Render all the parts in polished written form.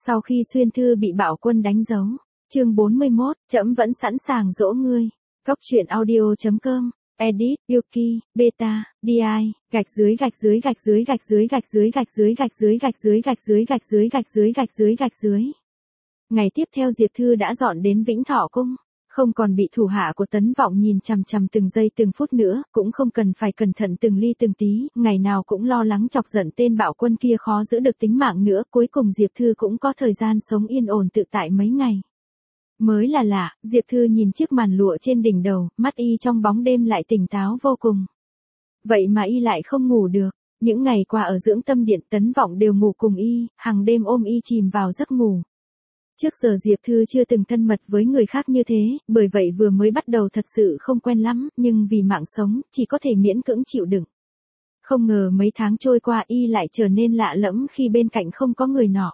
Sau khi Xuyên Thư bị Bạo Quân đánh dấu. Chương 41, trẫm vẫn sẵn sàng dỗ ngươi. Cóc truyện audio.com. Edit, Yuki, Beta, DI, gạch dưới. Ngày tiếp theo Diệp Thư đã dọn đến Vĩnh Thọ Cung, không còn bị thủ hạ của Tấn Vọng nhìn chằm chằm từng giây từng phút nữa, cũng không cần phải cẩn thận từng ly từng tí, ngày nào cũng lo lắng chọc giận tên Bạo Quân kia khó giữ được tính mạng nữa, cuối cùng Diệp Thư cũng có thời gian sống yên ổn tự tại mấy ngày. Mới là lạ, Diệp Thư nhìn chiếc màn lụa trên đỉnh đầu, mắt y trong bóng đêm lại tỉnh táo vô cùng. Vậy mà y lại không ngủ được. Những ngày qua ở dưỡng tâm điện Tấn Vọng đều ngủ cùng y, hàng đêm ôm y chìm vào giấc ngủ. Trước giờ Diệp Thư chưa từng thân mật với người khác như thế, bởi vậy vừa mới bắt đầu thật sự không quen lắm, nhưng vì mạng sống, chỉ có thể miễn cưỡng chịu đựng. Không ngờ mấy tháng trôi qua y lại trở nên lạ lẫm khi bên cạnh không có người nọ.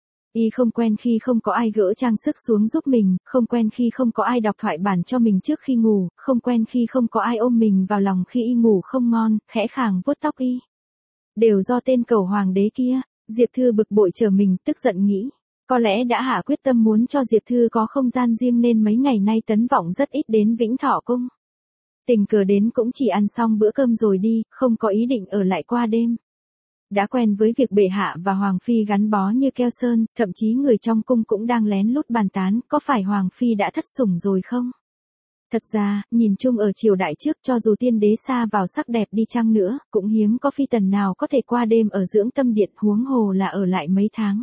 Y không quen khi không có ai gỡ trang sức xuống giúp mình, không quen khi không có ai đọc thoại bản cho mình trước khi ngủ, không quen khi không có ai ôm mình vào lòng khi y ngủ không ngon, khẽ khàng vuốt tóc y. Đều do tên cẩu hoàng đế kia. Diệp Thư bực bội trở mình, tức giận nghĩ. Có lẽ đã hạ quyết tâm muốn cho Diệp Thư có không gian riêng nên mấy ngày nay Tấn Vọng rất ít đến Vĩnh Thọ Cung. Tình cờ đến cũng chỉ ăn xong bữa cơm rồi đi, không có ý định ở lại qua đêm. Đã quen với việc bệ hạ và Hoàng Phi gắn bó như keo sơn, thậm chí người trong cung cũng đang lén lút bàn tán, có phải Hoàng Phi đã thất sủng rồi không? Thật ra, nhìn chung ở triều đại trước cho dù tiên đế xa vào sắc đẹp đi chăng nữa, cũng hiếm có phi tần nào có thể qua đêm ở dưỡng tâm điện, huống hồ là ở lại mấy tháng.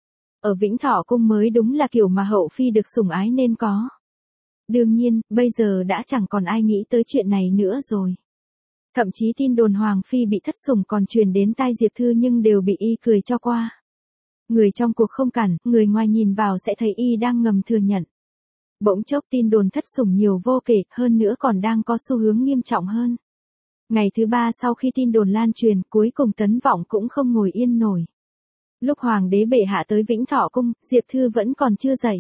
Ở Vĩnh Thọ Cung mới đúng là kiểu mà hậu phi được sủng ái nên có. Đương nhiên, bây giờ đã chẳng còn ai nghĩ tới chuyện này nữa rồi. Thậm chí tin đồn Hoàng Phi bị thất sủng còn truyền đến tai Diệp Thư nhưng đều bị y cười cho qua. Người trong cuộc không cản, người ngoài nhìn vào sẽ thấy y đang ngầm thừa nhận. Bỗng chốc tin đồn thất sủng nhiều vô kể, hơn nữa còn đang có xu hướng nghiêm trọng hơn. Ngày thứ 3 sau khi tin đồn lan truyền, cuối cùng Tấn Vọng cũng không ngồi yên nổi. Lúc Hoàng đế bệ hạ tới Vĩnh Thọ Cung, Diệp Thư vẫn còn chưa dậy.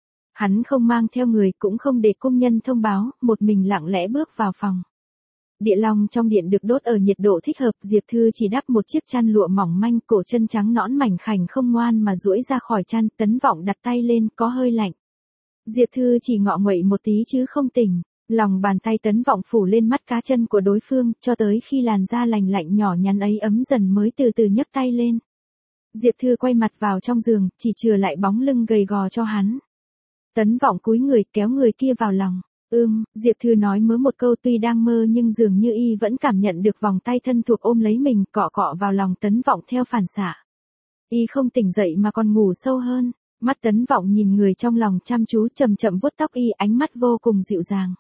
Hắn không mang theo người, cũng không để cung nhân thông báo, một mình lặng lẽ bước vào phòng. Địa long trong điện được đốt ở nhiệt độ thích hợp, Diệp Thư chỉ đắp một chiếc chăn lụa mỏng manh, cổ chân trắng nõn mảnh khảnh không ngoan mà duỗi ra khỏi chăn, Tấn Vọng đặt tay lên, có hơi lạnh. Diệp Thư chỉ ngọ nguậy một tí chứ không tỉnh, lòng bàn tay Tấn Vọng phủ lên mắt cá chân của đối phương, cho tới khi làn da lành lạnh nhỏ nhắn ấy ấm dần mới từ từ nhấc tay lên. Diệp Thư quay mặt vào trong giường, chỉ chừa lại bóng lưng gầy gò cho hắn. Tấn Vọng cúi người kéo người kia vào lòng. Diệp Thư nói mớ một câu tuy đang mơ nhưng dường như y vẫn cảm nhận được vòng tay thân thuộc ôm lấy mình, cọ cọ vào lòng Tấn Vọng theo phản xạ. Y không tỉnh dậy mà còn ngủ sâu hơn, mắt Tấn Vọng nhìn người trong lòng chăm chú chậm chậm vuốt tóc y, ánh mắt vô cùng dịu dàng.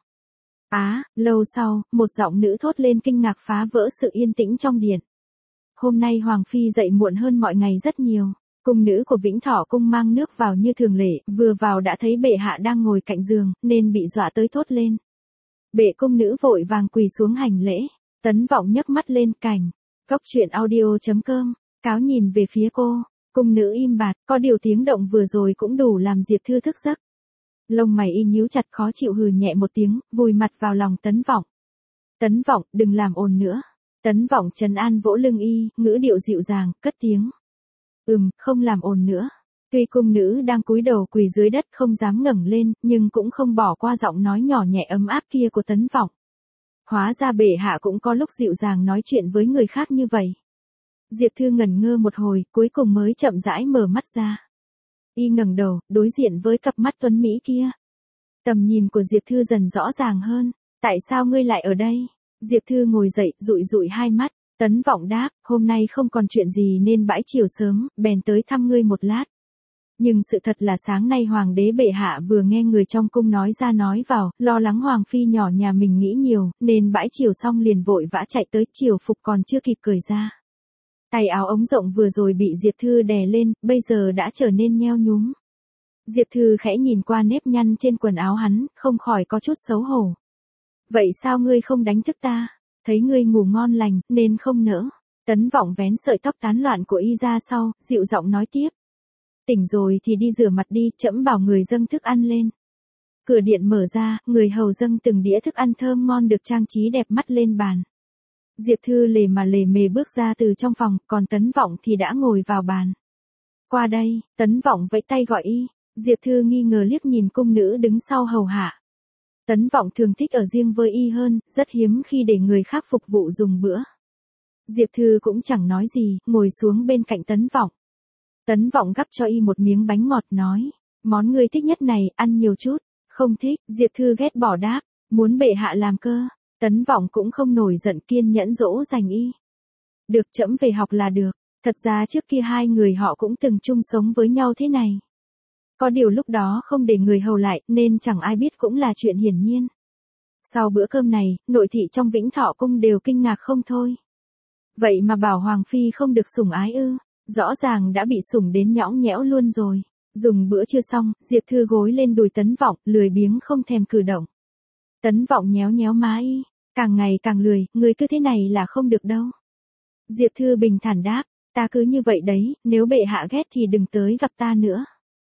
Lâu sau, một giọng nữ thốt lên kinh ngạc phá vỡ sự yên tĩnh trong điện. Hôm nay Hoàng Phi dậy muộn hơn mọi ngày rất nhiều. Cung nữ của Vĩnh Thọ Cung mang nước vào như thường lệ, vừa vào đã thấy bệ hạ đang ngồi cạnh giường, nên bị dọa tới thốt lên. Bệ cung nữ vội vàng quỳ xuống hành lễ. Tấn Vọng nhấc mắt lên cảnh. Cóc truyện audio.com, cáo nhìn về phía cô. Cung nữ im bặt, có điều tiếng động vừa rồi cũng đủ làm Diệp Thư thức giấc. Lông mày y nhíu chặt khó chịu hừ nhẹ một tiếng, vùi mặt vào lòng Tấn Vọng. Tấn Vọng, đừng làm ồn nữa. Tấn Vọng trấn an vỗ lưng y, ngữ điệu dịu dàng, cất tiếng. Không làm ồn nữa. Tuy cung nữ đang cúi đầu quỳ dưới đất không dám ngẩng lên, nhưng cũng không bỏ qua giọng nói nhỏ nhẹ ấm áp kia của Tấn Vọng. Hóa ra bệ hạ cũng có lúc dịu dàng nói chuyện với người khác như vậy. Diệp Thư ngẩn ngơ một hồi, cuối cùng mới chậm rãi mở mắt ra. Y ngẩng đầu, đối diện với cặp mắt tuấn mỹ kia. Tầm nhìn của Diệp Thư dần rõ ràng hơn. Tại sao ngươi lại ở đây? Diệp Thư ngồi dậy, dụi dụi hai mắt. Tấn Vọng đáp, hôm nay không còn chuyện gì nên bãi chiều sớm, bèn tới thăm ngươi một lát. Nhưng sự thật là sáng nay Hoàng đế bệ hạ vừa nghe người trong cung nói ra nói vào, lo lắng Hoàng Phi nhỏ nhà mình nghĩ nhiều, nên bãi chiều xong liền vội vã chạy tới, chiều phục còn chưa kịp cởi ra. Tay áo ống rộng vừa rồi bị Diệp Thư đè lên, bây giờ đã trở nên nheo nhúm. Diệp Thư khẽ nhìn qua nếp nhăn trên quần áo hắn, không khỏi có chút xấu hổ. Vậy sao ngươi không đánh thức ta? Thấy ngươi ngủ ngon lành, nên không nỡ. Tấn Vọng vén sợi tóc tán loạn của y ra sau, dịu giọng nói tiếp. Tỉnh rồi thì đi rửa mặt đi, trẫm bảo người dâng thức ăn lên. Cửa điện mở ra, người hầu dâng từng đĩa thức ăn thơm ngon được trang trí đẹp mắt lên bàn. Diệp Thư lề mà lề mề bước ra từ trong phòng, còn Tấn Vọng thì đã ngồi vào bàn. Qua đây, Tấn Vọng vẫy tay gọi y. Diệp Thư nghi ngờ liếc nhìn cung nữ đứng sau hầu hạ. Tấn Vọng thường thích ở riêng với y hơn, rất hiếm khi để người khác phục vụ dùng bữa. Diệp Thư cũng chẳng nói gì, ngồi xuống bên cạnh Tấn Vọng. Tấn Vọng gắp cho y một miếng bánh ngọt nói, món ngươi thích nhất này, ăn nhiều chút. Không thích, Diệp Thư ghét bỏ đáp, muốn bệ hạ làm cơ. Tấn Vọng cũng không nổi giận, kiên nhẫn dỗ dành y. Được, trẫm về học là được. Thật ra trước kia hai người họ cũng từng chung sống với nhau thế này. Có điều lúc đó không để người hầu lại nên chẳng ai biết cũng là chuyện hiển nhiên. Sau bữa cơm này, nội thị trong Vĩnh Thọ cung đều kinh ngạc không thôi. Vậy mà bảo Hoàng Phi không được sủng ái ư, rõ ràng đã bị sủng đến nhõng nhẽo luôn rồi. Dùng bữa trưa xong, Diệp Thư gối lên đùi Tấn Vọng, lười biếng không thèm cử động. Tấn Vọng nhéo nhéo má y, càng ngày càng lười, người cứ thế này là không được đâu. Diệp Thư bình thản đáp, ta cứ như vậy đấy, nếu bệ hạ ghét thì đừng tới gặp ta nữa.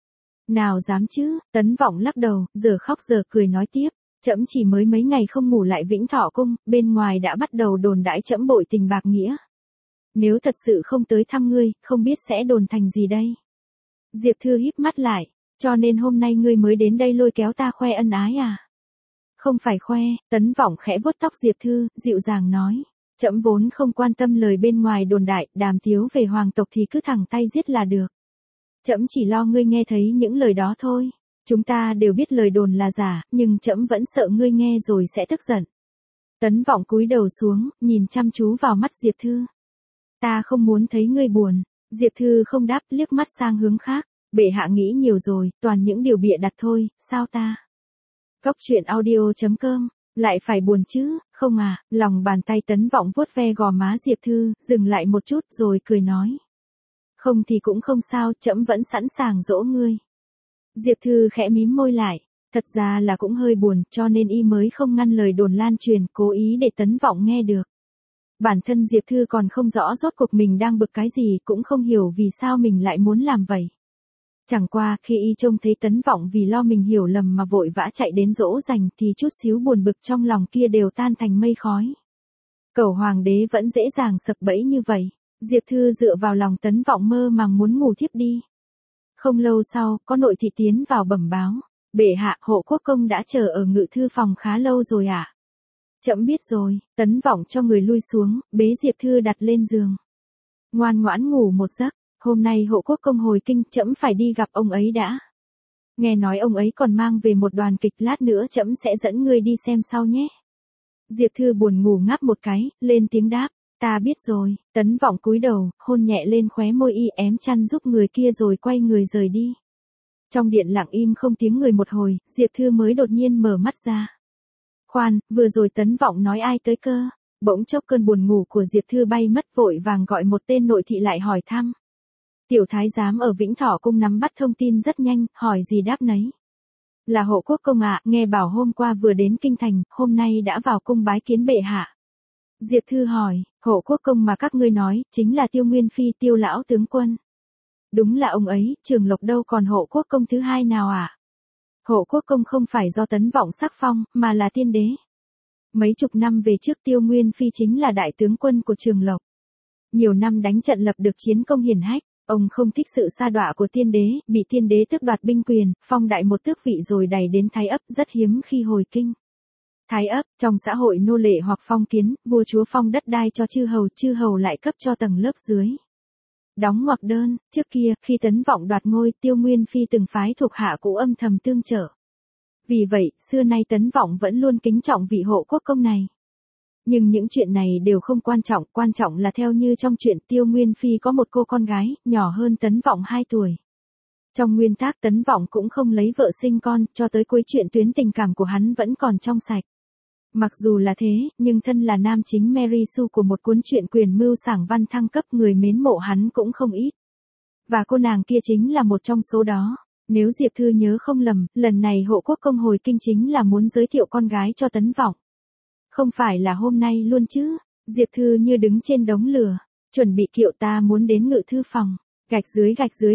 Nào dám chứ, Tấn Vọng lắc đầu, giờ khóc giờ cười nói tiếp, trẫm chỉ mới mấy ngày không ngủ lại Vĩnh Thọ cung, bên ngoài đã bắt đầu đồn đãi trẫm bội tình bạc nghĩa. Nếu thật sự không tới thăm ngươi, không biết sẽ đồn thành gì đây. Diệp Thư híp mắt lại, cho nên hôm nay ngươi mới đến đây lôi kéo ta khoe ân ái à? Không phải khoe, Tấn Vọng khẽ vuốt tóc Diệp Thư, dịu dàng nói, trẫm vốn không quan tâm lời bên ngoài đồn đại, đàm tiếu về hoàng tộc thì cứ thẳng tay giết là được. Trẫm chỉ lo ngươi nghe thấy những lời đó thôi. Chúng ta đều biết lời đồn là giả, nhưng trẫm vẫn sợ ngươi nghe rồi sẽ tức giận. Tấn Vọng cúi đầu xuống, nhìn chăm chú vào mắt Diệp Thư. Ta không muốn thấy ngươi buồn. Diệp Thư không đáp, liếc mắt sang hướng khác. Bệ hạ nghĩ nhiều rồi, toàn những điều bịa đặt thôi, sao ta? Cốc truyện audio.com, lại phải buồn chứ, không à? Lòng bàn tay Tấn Vọng vuốt ve gò má Diệp Thư, dừng lại một chút rồi cười nói. Không thì cũng không sao, trẫm vẫn sẵn sàng dỗ ngươi. Diệp Thư khẽ mím môi lại, thật ra là cũng hơi buồn, cho nên y mới không ngăn lời đồn lan truyền, cố ý để Tấn Vọng nghe được. Bản thân Diệp Thư còn không rõ rốt cuộc mình đang bực cái gì, cũng không hiểu vì sao mình lại muốn làm vậy. Chẳng qua, khi y trông thấy Tấn Vọng vì lo mình hiểu lầm mà vội vã chạy đến dỗ dành thì chút xíu buồn bực trong lòng kia đều tan thành mây khói. Cẩu hoàng đế vẫn dễ dàng sập bẫy như vậy. Diệp Thư dựa vào lòng Tấn Vọng mơ màng muốn ngủ thiếp đi. Không lâu sau, có nội thị tiến vào bẩm báo. Bệ hạ, Hộ Quốc công đã chờ ở ngự thư phòng khá lâu rồi ạ. Trẫm biết rồi. Tấn Vọng cho người lui xuống, bế Diệp Thư đặt lên giường. Ngoan ngoãn ngủ một giấc. Hôm nay Hộ Quốc công hồi kinh, trẫm phải đi gặp ông ấy đã. Nghe nói ông ấy còn mang về một đoàn kịch, lát nữa trẫm sẽ dẫn ngươi đi xem sau nhé. Diệp Thư buồn ngủ ngáp một cái, lên tiếng đáp. Ta biết rồi. Tấn Vọng cúi đầu, hôn nhẹ lên khóe môi y, ém chăn giúp người kia rồi quay người rời đi. Trong điện lặng im không tiếng người một hồi, Diệp Thư mới đột nhiên mở mắt ra. Khoan, vừa rồi Tấn Vọng nói ai tới cơ? Bỗng chốc cơn buồn ngủ của Diệp Thư bay mất, vội vàng gọi một tên nội thị lại hỏi thăm. Tiểu thái giám ở Vĩnh Thọ cung nắm bắt thông tin rất nhanh, hỏi gì đáp nấy. Là Hộ Quốc công ạ, nghe bảo hôm qua vừa đến kinh thành, hôm nay đã vào cung bái kiến bệ hạ. Diệp Thư hỏi, Hộ Quốc công mà các ngươi nói, chính là Tiêu Nguyên Phi, Tiêu lão tướng quân. Đúng là ông ấy, Trường Lộc đâu còn Hộ Quốc công thứ hai nào à? Hộ Quốc công không phải do Tấn Vọng sắc phong, mà là tiên đế. Mấy chục năm về trước Tiêu Nguyên Phi chính là đại tướng quân của Trường Lộc. Nhiều năm đánh trận lập được chiến công hiển hách, ông không thích sự sa đọa của tiên đế, bị tiên đế tước đoạt binh quyền, phong đại một tước vị rồi đày đến thái ấp, rất hiếm khi hồi kinh. Thái ấp, trong xã hội nô lệ hoặc phong kiến, vua chúa phong đất đai cho chư hầu lại cấp cho tầng lớp dưới. Đóng ngoặc đơn, trước kia, khi Tấn Vọng đoạt ngôi, Tiêu Nguyên Phi từng phái thuộc hạ cũ âm thầm tương trợ. Vì vậy, xưa nay Tấn Vọng vẫn luôn kính trọng vị Hộ Quốc công này. Nhưng những chuyện này đều không quan trọng là theo như trong chuyện Tiêu Nguyên Phi có một cô con gái, nhỏ hơn Tấn Vọng 2 tuổi. Trong nguyên tắc Tấn Vọng cũng không lấy vợ sinh con, cho tới cuối chuyện tuyến tình cảm của hắn vẫn còn trong sạch. Mặc dù là thế, nhưng thân là nam chính Mary Sue của một cuốn truyện quyền mưu sảng văn thăng cấp, người mến mộ hắn cũng không ít. Và cô nàng kia chính là một trong số đó. Nếu Diệp Thư nhớ không lầm, lần này Hộ Quốc công hồi kinh chính là muốn giới thiệu con gái cho Tấn Vọng. Không phải là hôm nay luôn chứ? Diệp Thư như đứng trên đống lửa, chuẩn bị kiệu ta muốn đến ngự thư phòng. Gạch dưới.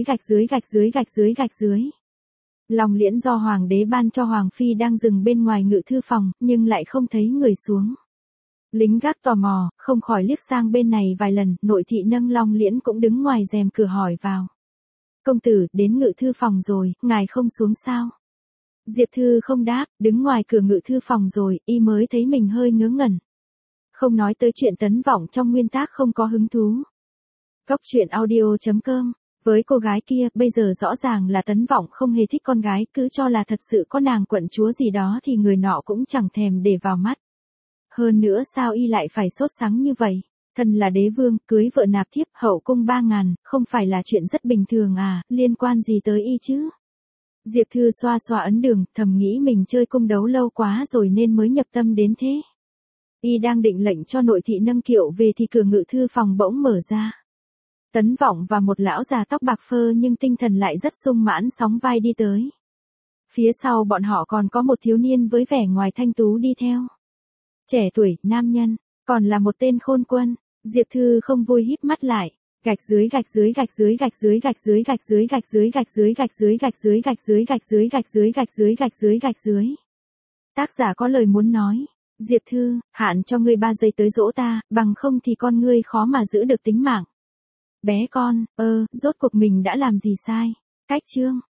Long liễn do hoàng đế ban cho Hoàng Phi đang dừng bên ngoài ngự thư phòng, nhưng lại không thấy người xuống. Lính gác tò mò, không khỏi liếc sang bên này vài lần, nội thị nâng long liễn cũng đứng ngoài rèm cửa hỏi vào. Công tử, đến ngự thư phòng rồi, ngài không xuống sao? Diệp Thư không đáp, đứng ngoài cửa ngự thư phòng rồi, y mới thấy mình hơi ngớ ngẩn. Không nói tới chuyện Tấn Vọng trong nguyên tác không có hứng thú. Góc truyện audio.com. Với cô gái kia, bây giờ rõ ràng là Tấn Vọng không hề thích con gái, cứ cho là thật sự có nàng quận chúa gì đó thì người nọ cũng chẳng thèm để vào mắt. Hơn nữa sao y lại phải sốt sắng như vậy? Thân là đế vương, cưới vợ nạp thiếp, hậu cung 3.000, không phải là chuyện rất bình thường à, liên quan gì tới y chứ? Diệp Thư xoa xoa ấn đường, thầm nghĩ mình chơi cung đấu lâu quá rồi nên mới nhập tâm đến thế. Y đang định lệnh cho nội thị nâng kiệu về thì cửa ngự thư phòng bỗng mở ra. Tấn Vọng và một lão già tóc bạc phơ nhưng tinh thần lại rất sung mãn sóng vai đi tới. Phía sau bọn họ còn có một thiếu niên với vẻ ngoài thanh tú đi theo. Trẻ tuổi, nam nhân, còn là một tên khôn quân. Diệp Thư không vui híp mắt lại. Gạch dưới gạch dưới gạch dưới gạch dưới gạch dưới gạch dưới gạch dưới gạch dưới gạch dưới gạch dưới gạch dưới gạch dưới gạch dưới gạch dưới gạch dưới gạch dưới. Tác giả có lời muốn nói. Diệp Thư, hạn cho ngươi 3 giây tới dỗ ta, bằng không thì con ngươi khó mà giữ được tính mạng. Bé con, rốt cuộc mình đã làm gì sai? Cách chương.